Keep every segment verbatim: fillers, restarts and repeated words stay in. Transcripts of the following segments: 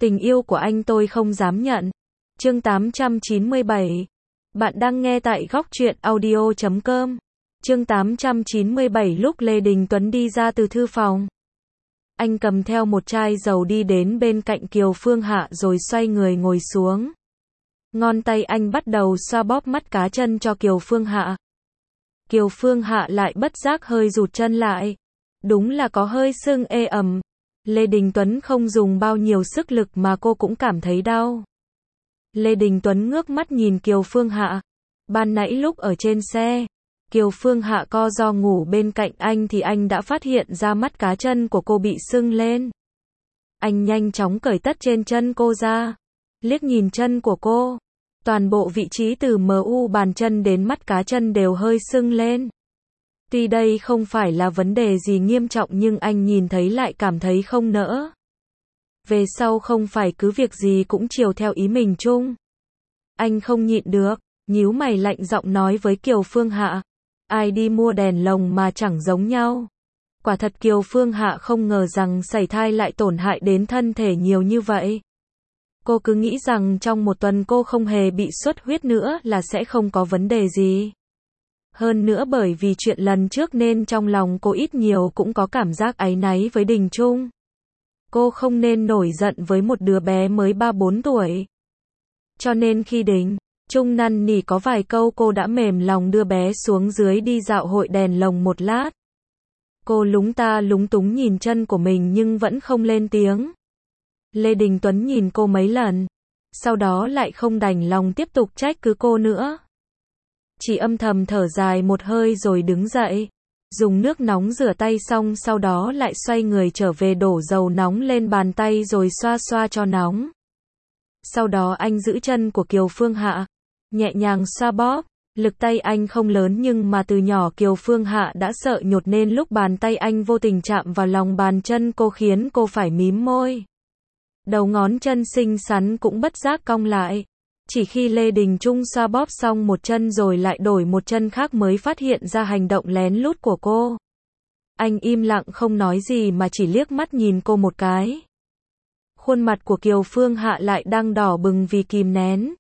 Tình yêu của anh tôi không dám nhận. Chương tám trăm chín mươi bảy. Bạn đang nghe tại góc truyện audio chấm com. Chương tám trăm chín mươi bảy. Lúc Lê Đình Tuấn đi ra từ thư phòng, anh cầm theo một chai dầu đi đến bên cạnh Kiều Phương Hạ rồi xoay người ngồi xuống. Ngón tay anh bắt đầu xoa bóp mắt cá chân cho Kiều Phương Hạ. Kiều Phương Hạ lại bất giác hơi rụt chân lại. Đúng là có hơi sưng ê ẩm. Lê Đình Tuấn không dùng bao nhiêu sức lực mà cô cũng cảm thấy đau. Lê Đình Tuấn ngước mắt nhìn Kiều Phương Hạ. Ban nãy lúc ở trên xe, Kiều Phương Hạ co ro ngủ bên cạnh anh thì anh đã phát hiện ra mắt cá chân của cô bị sưng lên. Anh nhanh chóng cởi tất trên chân cô ra, liếc nhìn chân của cô. Toàn bộ vị trí từ mu bàn chân đến mắt cá chân đều hơi sưng lên. Tuy đây không phải là vấn đề gì nghiêm trọng nhưng anh nhìn thấy lại cảm thấy không nỡ. Về sau không phải cứ việc gì cũng chiều theo ý mình chung. Anh không nhịn được, nhíu mày lạnh giọng nói với Kiều Phương Hạ. Ai đi mua đèn lồng mà chẳng giống nhau. Quả thật Kiều Phương Hạ không ngờ rằng sảy thai lại tổn hại đến thân thể nhiều như vậy. Cô cứ nghĩ rằng trong một tuần cô không hề bị xuất huyết nữa là sẽ không có vấn đề gì. Hơn nữa bởi vì chuyện lần trước nên trong lòng cô ít nhiều cũng có cảm giác áy náy với Đình Trung. Cô không nên nổi giận với một đứa bé mới ba bốn tuổi. Cho nên khi Đình Trung năn nỉ có vài câu cô đã mềm lòng đưa bé xuống dưới đi dạo hội đèn lồng một lát. Cô lúng ta lúng túng nhìn chân của mình nhưng vẫn không lên tiếng. Lê Đình Tuấn nhìn cô mấy lần, sau đó lại không đành lòng tiếp tục trách cứ cô nữa. Chỉ âm thầm thở dài một hơi rồi đứng dậy, dùng nước nóng rửa tay xong sau đó lại xoay người trở về đổ dầu nóng lên bàn tay rồi xoa xoa cho nóng. Sau đó anh giữ chân của Kiều Phương Hạ, nhẹ nhàng xoa bóp. Lực tay anh không lớn nhưng mà từ nhỏ Kiều Phương Hạ đã sợ nhột nên lúc bàn tay anh vô tình chạm vào lòng bàn chân cô khiến cô phải mím môi. Đầu ngón chân xinh xắn cũng bất giác cong lại. Chỉ khi Lê Đình Trung xoa bóp xong một chân rồi lại đổi một chân khác mới phát hiện ra hành động lén lút của cô. Anh im lặng không nói gì mà chỉ liếc mắt nhìn cô một cái. Khuôn mặt của Kiều Phương Hạ lại đang đỏ bừng vì kìm nén.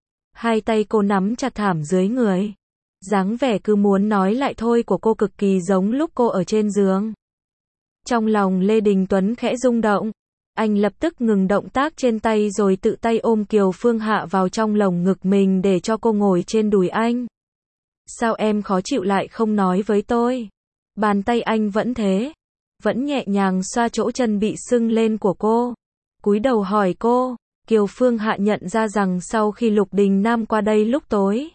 Hai tay cô nắm chặt thảm dưới người. Dáng vẻ cứ muốn nói lại thôi của cô cực kỳ giống lúc cô ở trên giường. Trong lòng Lê Đình Tuấn khẽ rung động. Anh lập tức ngừng động tác trên tay rồi tự tay ôm Kiều Phương Hạ vào trong lồng ngực mình để cho cô ngồi trên đùi anh. Sao em khó chịu lại không nói với tôi? Bàn tay anh vẫn thế, vẫn nhẹ nhàng xoa chỗ chân bị sưng lên của cô. Cúi đầu hỏi cô. Kiều Phương Hạ nhận ra rằng sau khi Lục Đình Nam qua đây lúc tối,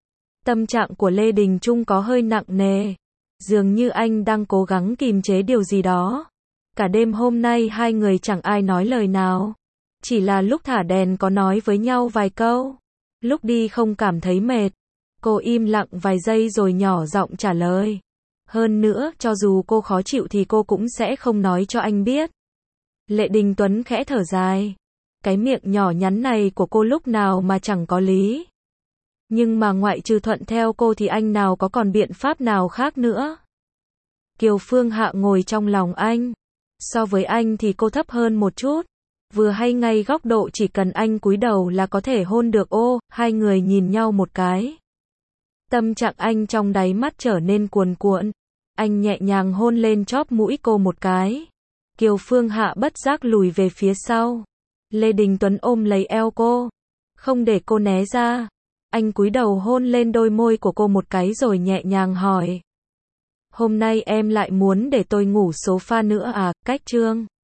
tâm trạng của Lê Đình Trung có hơi nặng nề. Dường như anh đang cố gắng kìm chế điều gì đó. Cả đêm hôm nay hai người chẳng ai nói lời nào. Chỉ là lúc thả đèn có nói với nhau vài câu. Lúc đi không cảm thấy mệt. Cô im lặng vài giây rồi nhỏ giọng trả lời. Hơn nữa, cho dù cô khó chịu thì cô cũng sẽ không nói cho anh biết. Lê Đình Tuấn khẽ thở dài. Cái miệng nhỏ nhắn này của cô lúc nào mà chẳng có lý. Nhưng mà ngoại trừ thuận theo cô thì anh nào có còn biện pháp nào khác nữa. Kiều Phương Hạ ngồi trong lòng anh. So với anh thì cô thấp hơn một chút. Vừa hay ngay góc độ chỉ cần anh cúi đầu là có thể hôn được. Ô, hai người nhìn nhau một cái. Tâm trạng anh trong đáy mắt trở nên cuồn cuộn. Anh nhẹ nhàng hôn lên chóp mũi cô một cái. Kiều Phương Hạ bất giác lùi về phía sau. Lê Đình Tuấn ôm lấy eo cô, không để cô né ra. Anh cúi đầu hôn lên đôi môi của cô một cái rồi nhẹ nhàng hỏi. Hôm nay em lại muốn để tôi ngủ sofa nữa à? Cách chương